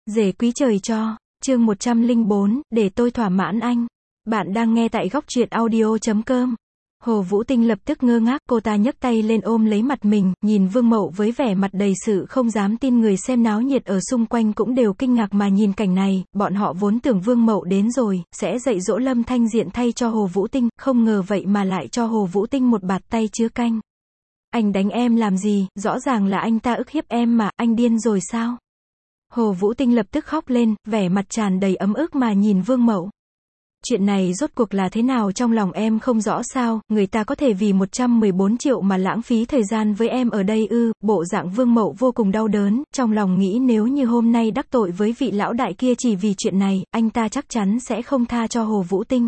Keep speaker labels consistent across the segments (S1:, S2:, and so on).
S1: Rể quý trời cho, chương 104, để tôi thỏa mãn anh. Bạn đang nghe tại góc truyện audio.com. Hồ Vũ Tinh lập tức ngơ ngác, cô ta nhấc tay lên ôm lấy mặt mình, nhìn Vương Mậu với vẻ mặt đầy sự không dám tin. Người xem náo nhiệt ở xung quanh cũng đều kinh ngạc mà nhìn cảnh này, bọn họ vốn tưởng Vương Mậu đến rồi, sẽ dạy dỗ Lâm Thanh Diện thay cho Hồ Vũ Tinh, không ngờ vậy mà lại cho Hồ Vũ Tinh một bạt tay chứa canh. Anh đánh em làm gì, rõ ràng là anh ta ức hiếp em mà, anh điên rồi sao? Hồ Vũ Tinh lập tức khóc lên, vẻ mặt tràn đầy ấm ức mà nhìn Vương Mậu. Chuyện này rốt cuộc là thế nào trong lòng em không rõ sao, người ta có thể vì 114 triệu mà lãng phí thời gian với em ở đây ư? Bộ dạng Vương Mậu vô cùng đau đớn, trong lòng nghĩ nếu như hôm nay đắc tội với vị lão đại kia chỉ vì chuyện này, anh ta chắc chắn sẽ không tha cho Hồ Vũ Tinh.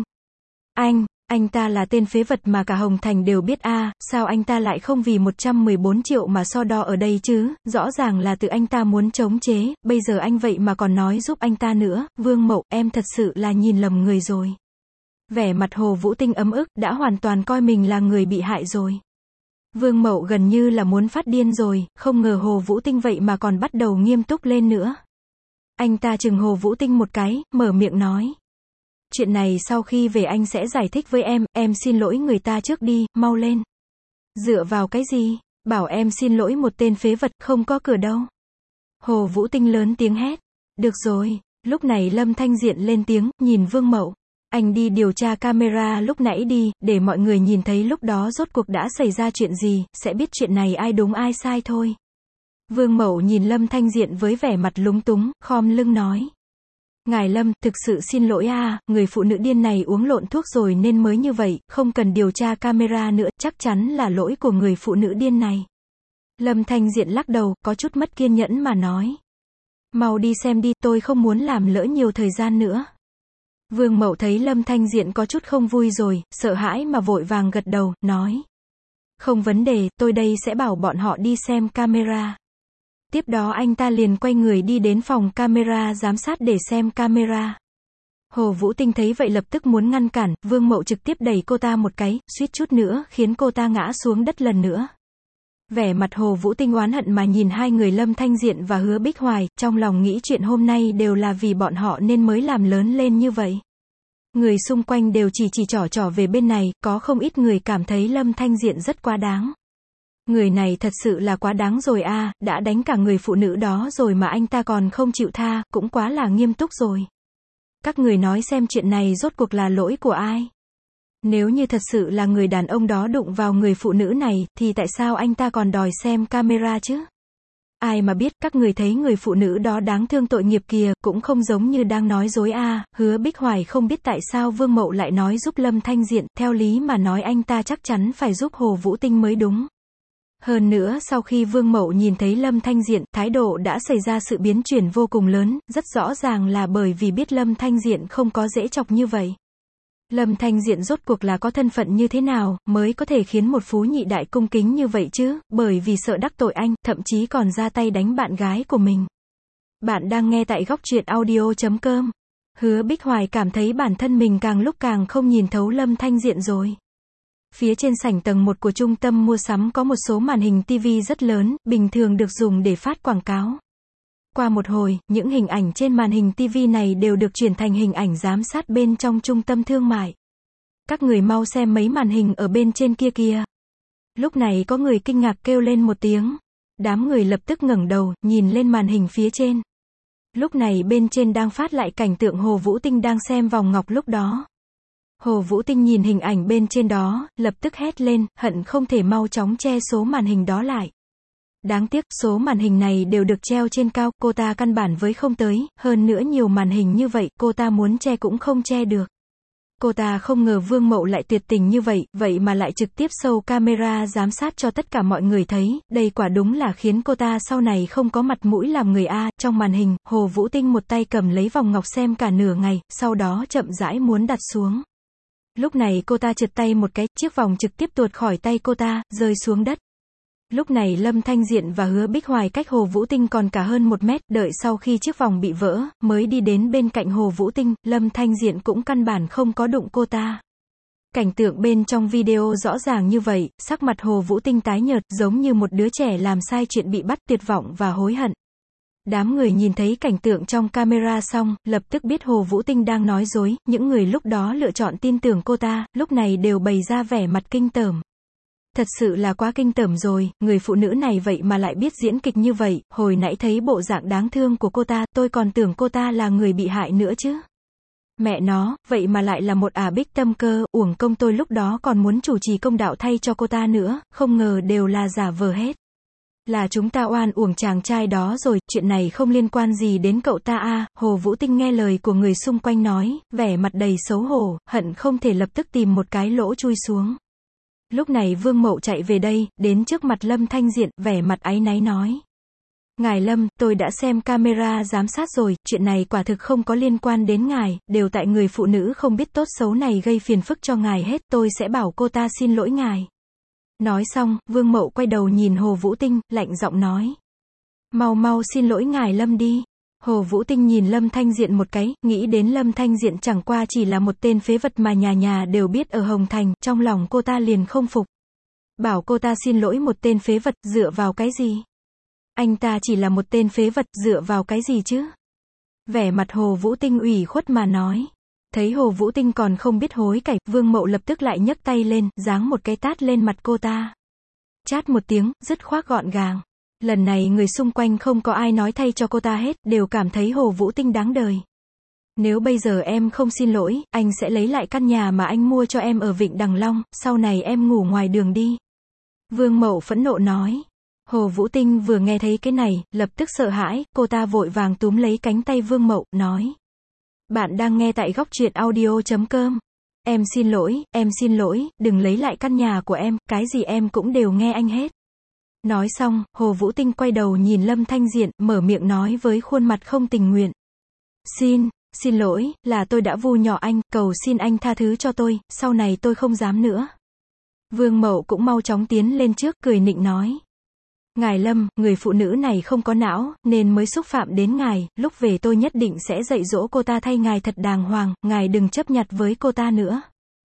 S1: Anh ta là tên phế vật mà cả Hồng Thành đều biết a, sao anh ta lại không vì 114 triệu mà so đo ở đây chứ, rõ ràng là tự anh ta muốn chống chế, bây giờ anh vậy mà còn nói giúp anh ta nữa. Vương Mậu, em thật sự là nhìn lầm người rồi. Vẻ mặt Hồ Vũ Tinh ấm ức, đã hoàn toàn coi mình là người bị hại rồi. Vương Mậu gần như là muốn phát điên rồi, không ngờ Hồ Vũ Tinh vậy mà còn bắt đầu nghiêm túc lên nữa. Anh ta chừng Hồ Vũ Tinh một cái, mở miệng nói. Chuyện này sau khi về anh sẽ giải thích với em xin lỗi người ta trước đi, mau lên. Dựa vào cái gì, bảo em xin lỗi một tên phế vật, không có cửa đâu. Hồ Vũ Tinh lớn tiếng hét. Được rồi, lúc này Lâm Thanh Diện lên tiếng, nhìn Vương Mậu. Anh đi điều tra camera lúc nãy đi, để mọi người nhìn thấy lúc đó rốt cuộc đã xảy ra chuyện gì, sẽ biết chuyện này ai đúng ai sai thôi. Vương Mậu nhìn Lâm Thanh Diện với vẻ mặt lúng túng, khom lưng nói. Ngài Lâm, thực sự xin lỗi người phụ nữ điên này uống lộn thuốc rồi nên mới như vậy, không cần điều tra camera nữa, chắc chắn là lỗi của người phụ nữ điên này. Lâm Thanh Diện lắc đầu, có chút mất kiên nhẫn mà nói. Mau đi xem đi, tôi không muốn làm lỡ nhiều thời gian nữa. Vương Mậu thấy Lâm Thanh Diện có chút không vui rồi, sợ hãi mà vội vàng gật đầu, nói. Không vấn đề, tôi đây sẽ bảo bọn họ đi xem camera. Tiếp đó anh ta liền quay người đi đến phòng camera giám sát để xem camera. Hồ Vũ Tinh thấy vậy lập tức muốn ngăn cản, Vương Mậu trực tiếp đẩy cô ta một cái, suýt chút nữa khiến cô ta ngã xuống đất lần nữa. Vẻ mặt Hồ Vũ Tinh oán hận mà nhìn hai người Lâm Thanh Diện và Hứa Bích Hoài, trong lòng nghĩ chuyện hôm nay đều là vì bọn họ nên mới làm lớn lên như vậy. Người xung quanh đều chỉ trỏ về bên này, có không ít người cảm thấy Lâm Thanh Diện rất quá đáng. Người này thật sự là quá đáng rồi đã đánh cả người phụ nữ đó rồi mà anh ta còn không chịu tha, cũng quá là nghiêm túc rồi. Các người nói xem chuyện này rốt cuộc là lỗi của ai? Nếu như thật sự là người đàn ông đó đụng vào người phụ nữ này, thì tại sao anh ta còn đòi xem camera chứ? Ai mà biết, các người thấy người phụ nữ đó đáng thương tội nghiệp kìa, cũng không giống như đang nói dối Hứa Bích Hoài không biết tại sao Vương Mậu lại nói giúp Lâm Thanh Diện, theo lý mà nói anh ta chắc chắn phải giúp Hồ Vũ Tinh mới đúng. Hơn nữa sau khi Vương Mậu nhìn thấy Lâm Thanh Diện, thái độ đã xảy ra sự biến chuyển vô cùng lớn, rất rõ ràng là bởi vì biết Lâm Thanh Diện không có dễ chọc như vậy. Lâm Thanh Diện rốt cuộc là có thân phận như thế nào, mới có thể khiến một phú nhị đại cung kính như vậy chứ, bởi vì sợ đắc tội anh, thậm chí còn ra tay đánh bạn gái của mình. Bạn đang nghe tại góc truyện audio.com. Hứa Bích Hoài cảm thấy bản thân mình càng lúc càng không nhìn thấu Lâm Thanh Diện rồi. Phía trên sảnh tầng 1 của trung tâm mua sắm có một số màn hình TV rất lớn, bình thường được dùng để phát quảng cáo. Qua một hồi, những hình ảnh trên màn hình TV này đều được chuyển thành hình ảnh giám sát bên trong trung tâm thương mại. Các người mau xem mấy màn hình ở bên trên kia kìa. Lúc này có người kinh ngạc kêu lên một tiếng. Đám người lập tức ngẩng đầu, nhìn lên màn hình phía trên. Lúc này bên trên đang phát lại cảnh tượng Hồ Vũ Tinh đang xem vòng ngọc lúc đó. Hồ Vũ Tinh nhìn hình ảnh bên trên đó, lập tức hét lên, hận không thể mau chóng che số màn hình đó lại. Đáng tiếc, số màn hình này đều được treo trên cao, cô ta căn bản với không tới, hơn nữa nhiều màn hình như vậy, cô ta muốn che cũng không che được. Cô ta không ngờ Vương Mậu lại tuyệt tình như vậy, vậy mà lại trực tiếp show camera giám sát cho tất cả mọi người thấy, đây quả đúng là khiến cô ta sau này không có mặt mũi làm người Trong màn hình, Hồ Vũ Tinh một tay cầm lấy vòng ngọc xem cả nửa ngày, sau đó chậm rãi muốn đặt xuống. Lúc này cô ta trượt tay một cái, chiếc vòng trực tiếp tuột khỏi tay cô ta, rơi xuống đất. Lúc này Lâm Thanh Diện và Hứa Bích Hoài cách Hồ Vũ Tinh còn cả hơn 1 mét, đợi sau khi chiếc vòng bị vỡ, mới đi đến bên cạnh Hồ Vũ Tinh, Lâm Thanh Diện cũng căn bản không có đụng cô ta. Cảnh tượng bên trong video rõ ràng như vậy, sắc mặt Hồ Vũ Tinh tái nhợt, giống như một đứa trẻ làm sai chuyện bị bắt, tuyệt vọng và hối hận. Đám người nhìn thấy cảnh tượng trong camera xong, lập tức biết Hồ Vũ Tinh đang nói dối, những người lúc đó lựa chọn tin tưởng cô ta, lúc này đều bày ra vẻ mặt kinh tởm. Thật sự là quá kinh tởm rồi, người phụ nữ này vậy mà lại biết diễn kịch như vậy, hồi nãy thấy bộ dạng đáng thương của cô ta, tôi còn tưởng cô ta là người bị hại nữa chứ. Mẹ nó, vậy mà lại là một ả bích tâm cơ, uổng công tôi lúc đó còn muốn chủ trì công đạo thay cho cô ta nữa, không ngờ đều là giả vờ hết. Là chúng ta oan uổng chàng trai đó rồi, chuyện này không liên quan gì đến cậu ta à. Hồ Vũ Tinh nghe lời của người xung quanh nói, vẻ mặt đầy xấu hổ, hận không thể lập tức tìm một cái lỗ chui xuống. Lúc này Vương Mậu chạy về đây, đến trước mặt Lâm Thanh Diện, vẻ mặt áy náy nói. Ngài Lâm, tôi đã xem camera giám sát rồi, chuyện này quả thực không có liên quan đến ngài, đều tại người phụ nữ không biết tốt xấu này gây phiền phức cho ngài hết, tôi sẽ bảo cô ta xin lỗi ngài. Nói xong, Vương Mậu quay đầu nhìn Hồ Vũ Tinh, lạnh giọng nói. Mau mau xin lỗi ngài Lâm đi. Hồ Vũ Tinh nhìn Lâm Thanh Diện một cái, nghĩ đến Lâm Thanh Diện chẳng qua chỉ là một tên phế vật mà nhà nhà đều biết ở Hồng Thành, trong lòng cô ta liền không phục. Bảo cô ta xin lỗi một tên phế vật, dựa vào cái gì? Anh ta chỉ là một tên phế vật, dựa vào cái gì chứ? Vẻ mặt Hồ Vũ Tinh ủy khuất mà nói. Thấy Hồ Vũ Tinh còn không biết hối cải, Vương Mậu lập tức lại nhấc tay lên, giáng một cái tát lên mặt cô ta. Chát một tiếng, dứt khoát gọn gàng. Lần này người xung quanh không có ai nói thay cho cô ta hết, đều cảm thấy Hồ Vũ Tinh đáng đời. Nếu bây giờ em không xin lỗi, anh sẽ lấy lại căn nhà mà anh mua cho em ở Vịnh Đằng Long, sau này em ngủ ngoài đường đi. Vương Mậu phẫn nộ nói. Hồ Vũ Tinh vừa nghe thấy cái này, lập tức sợ hãi, cô ta vội vàng túm lấy cánh tay Vương Mậu, nói. Bạn đang nghe tại góc truyện audio.com. Em xin lỗi, đừng lấy lại căn nhà của em, cái gì em cũng đều nghe anh hết. Nói xong, Hồ Vũ Tinh quay đầu nhìn Lâm Thanh Diện, mở miệng nói với khuôn mặt không tình nguyện. Xin lỗi, là tôi đã vu nhỏ anh, cầu xin anh tha thứ cho tôi, sau này tôi không dám nữa. Vương Mậu cũng mau chóng tiến lên trước, cười nịnh nói. Ngài Lâm, người phụ nữ này không có não, nên mới xúc phạm đến ngài, lúc về tôi nhất định sẽ dạy dỗ cô ta thay ngài thật đàng hoàng, ngài đừng chấp nhặt với cô ta nữa.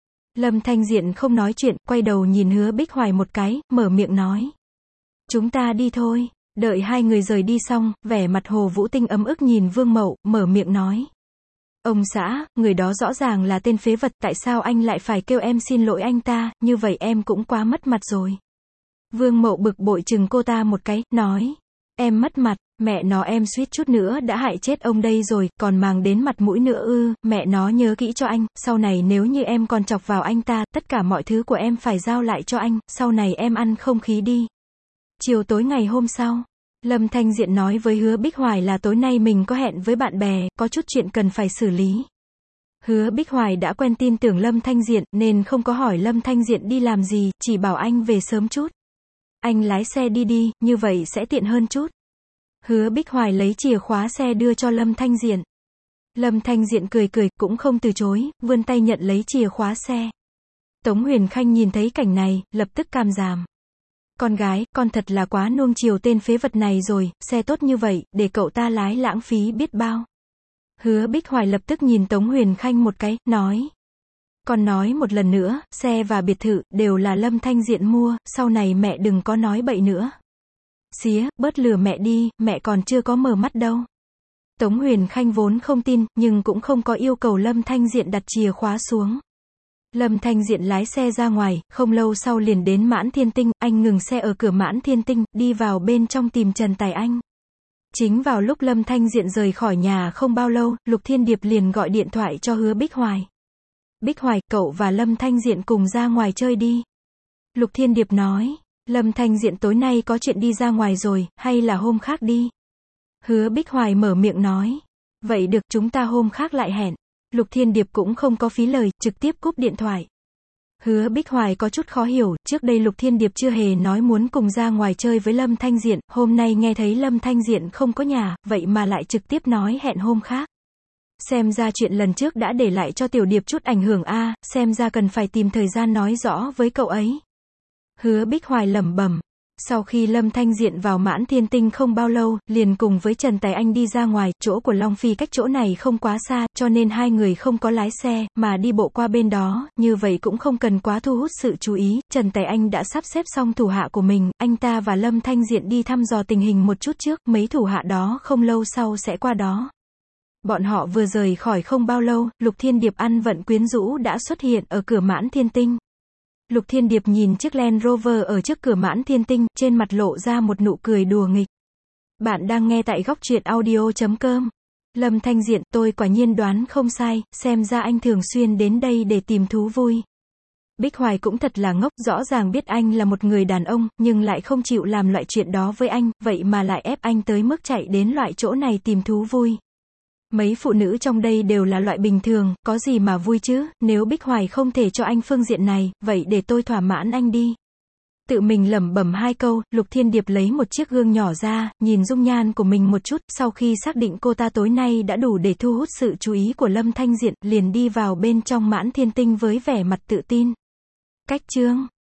S1: Lâm Thanh Diện không nói chuyện, quay đầu nhìn Hứa Bích Hoài một cái, mở miệng nói. Chúng ta đi thôi. Đợi hai người rời đi xong, vẻ mặt Hồ Vũ Tinh ấm ức nhìn Vương Mậu, mở miệng nói. Ông xã, người đó rõ ràng là tên phế vật, tại sao anh lại phải kêu em xin lỗi anh ta, như vậy em cũng quá mất mặt rồi. Vương Mậu bực bội chừng cô ta một cái, nói. Em mất mặt, mẹ nó em suýt chút nữa đã hại chết ông đây rồi, còn mang đến mặt mũi nữa ư, mẹ nó nhớ kỹ cho anh, sau này nếu như em còn chọc vào anh ta, tất cả mọi thứ của em phải giao lại cho anh, sau này em ăn không khí đi. Chiều tối ngày hôm sau, Lâm Thanh Diện nói với Hứa Bích Hoài là tối nay mình có hẹn với bạn bè, có chút chuyện cần phải xử lý. Hứa Bích Hoài đã quen tin tưởng Lâm Thanh Diện, nên không có hỏi Lâm Thanh Diện đi làm gì, chỉ bảo anh về sớm chút. Anh lái xe đi, như vậy sẽ tiện hơn chút. Hứa Bích Hoài lấy chìa khóa xe đưa cho Lâm Thanh Diện. Lâm Thanh Diện cười, cũng không từ chối, vươn tay nhận lấy chìa khóa xe. Tống Huyền Khanh nhìn thấy cảnh này, lập tức cam giảm. Con gái, con thật là quá nuông chiều tên phế vật này rồi, xe tốt như vậy, để cậu ta lái lãng phí biết bao. Hứa Bích Hoài lập tức nhìn Tống Huyền Khanh một cái, nói. Con nói một lần nữa, xe và biệt thự, đều là Lâm Thanh Diện mua, sau này mẹ đừng có nói bậy nữa. Xía, bớt lừa mẹ đi, mẹ còn chưa có mở mắt đâu. Tống Huyền Khanh vốn không tin, nhưng cũng không có yêu cầu Lâm Thanh Diện đặt chìa khóa xuống. Lâm Thanh Diện lái xe ra ngoài, không lâu sau liền đến Mãn Thiên Tinh, anh ngừng xe ở cửa Mãn Thiên Tinh, đi vào bên trong tìm Trần Tài Anh. Chính vào lúc Lâm Thanh Diện rời khỏi nhà không bao lâu, Lục Thiên Điệp liền gọi điện thoại cho Hứa Bích Hoài. Bích Hoài, cậu và Lâm Thanh Diện cùng ra ngoài chơi đi. Lục Thiên Điệp nói, Lâm Thanh Diện tối nay có chuyện đi ra ngoài rồi, hay là hôm khác đi? Hứa Bích Hoài mở miệng nói, vậy được, chúng ta hôm khác lại hẹn. Lục Thiên Điệp cũng không có phí lời, trực tiếp cúp điện thoại. Hứa Bích Hoài có chút khó hiểu, trước đây Lục Thiên Điệp chưa hề nói muốn cùng ra ngoài chơi với Lâm Thanh Diện, hôm nay nghe thấy Lâm Thanh Diện không có nhà, vậy mà lại trực tiếp nói hẹn hôm khác. Xem ra chuyện lần trước đã để lại cho Tiểu Điệp chút ảnh hưởng a, xem ra cần phải tìm thời gian nói rõ với cậu ấy. Hứa Bích Hoài lẩm bẩm, Sau khi Lâm Thanh Diện vào Mãn Thiên Tinh không bao lâu, liền cùng với Trần Tài Anh đi ra ngoài, chỗ của Long Phi cách chỗ này không quá xa, cho nên hai người không có lái xe, mà đi bộ qua bên đó, như vậy cũng không cần quá thu hút sự chú ý. Trần Tài Anh đã sắp xếp xong thủ hạ của mình, anh ta và Lâm Thanh Diện đi thăm dò tình hình một chút trước, mấy thủ hạ đó không lâu sau sẽ qua đó. Bọn họ vừa rời khỏi không bao lâu, Lục Thiên Điệp ăn vận quyến rũ đã xuất hiện ở cửa Mãn Thiên Tinh. Lục Thiên Điệp nhìn chiếc Land Rover ở trước cửa Mãn Thiên Tinh, trên mặt lộ ra một nụ cười đùa nghịch. Bạn đang nghe tại góc truyện audio.com. Lâm Thanh Diện, tôi quả nhiên đoán không sai, xem ra anh thường xuyên đến đây để tìm thú vui. Bích Hoài cũng thật là ngốc, rõ ràng biết anh là một người đàn ông, nhưng lại không chịu làm loại chuyện đó với anh, vậy mà lại ép anh tới mức chạy đến loại chỗ này tìm thú vui. Mấy phụ nữ trong đây đều là loại bình thường, có gì mà vui chứ, nếu Bích Hoài không thể cho anh phương diện này, vậy để tôi thỏa mãn anh đi. Tự mình lẩm bẩm hai câu, Lục Thiên Điệp lấy một chiếc gương nhỏ ra, nhìn dung nhan của mình một chút, sau khi xác định cô ta tối nay đã đủ để thu hút sự chú ý của Lâm Thanh Diện, liền đi vào bên trong Mãn Thiên Tinh với vẻ mặt tự tin. Cách chương